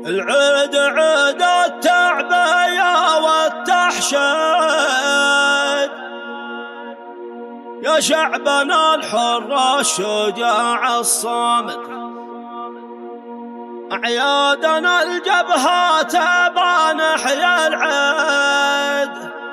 العيد عيد التعبية والتحشيد، يا شعبنا الحر الشجاع الصامد. أعيادنا الجبهات بنحيا العيد،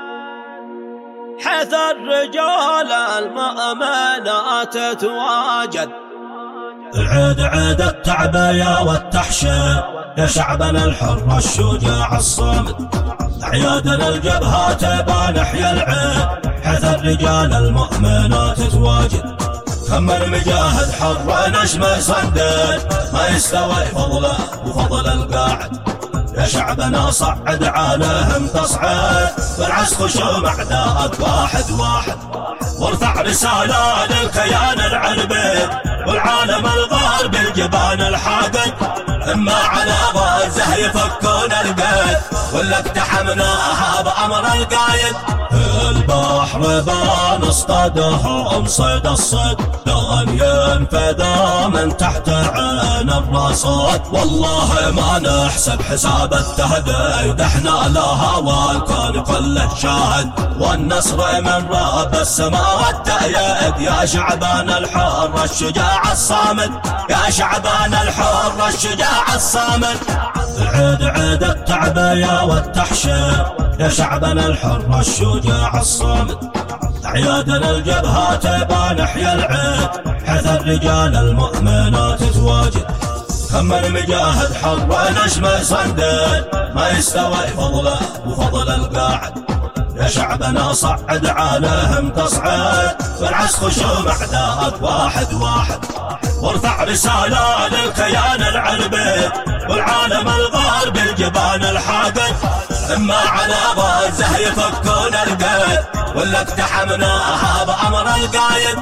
حيث الرجال المؤمنات تواجد. العيد عيد التعبية والتحشيد، يا شعبنا الحر الشجاع الصامد. أعيادنا الجبهات بنحيا العيد، حيث الرجال المؤمنات تواجد. كم المجاهد حر نجم صندد، ما يستوي فضله وفضل القاعد. يا شعبنا صعد عليهم تصعد، بالعز خشوم أعداءك واحد واحد. وارفع رسالة للكيان العربي والعالم الغاربي الجبان الحاقد. إما على غزة يفكون القيد، ولا اقتحمناها بأمر القايد. البحر بان اصطادهم صيد الصيد، لن ينفذ من تحت عين الرصاد. والله ما نحسب حساب التهديد، احنا لها والكون كله شاهد. والنصر من رب السماوات تأيد، يا شعبنا الحر الشجاع الصامد. يا شعبنا الحر الشجاع الصامد. العيد عيد التعبية والتحشيد، يا شعبنا الحر الشجاع الصامد. أعيادنا الجبهات بنحيا العيد، حيث الرجال المؤمنات تواجد. كم المجاهد حر نجم صندد، ما يستوي فضله وفضل القاعد. يا شعبنا صعد عليهم تصعد، بالعز خشوم أعداءك واحد واحد. وارفع رسالة للكيان العربي والعالم الغاربي الجبان الحاقد. إما على غزة يفكون القيد، ولا اقتحمناها بأمر القايد.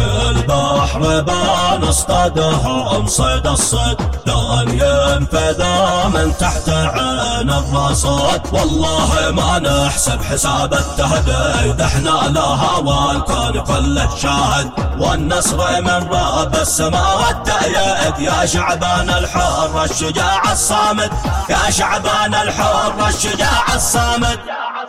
البحر بان اصطادهم صيد الصيد، لن ينفذ من تحت عين الرصاد. والله ما نحسب حساب التهديد، احنا لها والكون كله شاهد. والنصر من رب السماوات تأيد، يا شعبنا الحر الشجاع الصامد. يا شعبنا الحر الشجاع الصامد.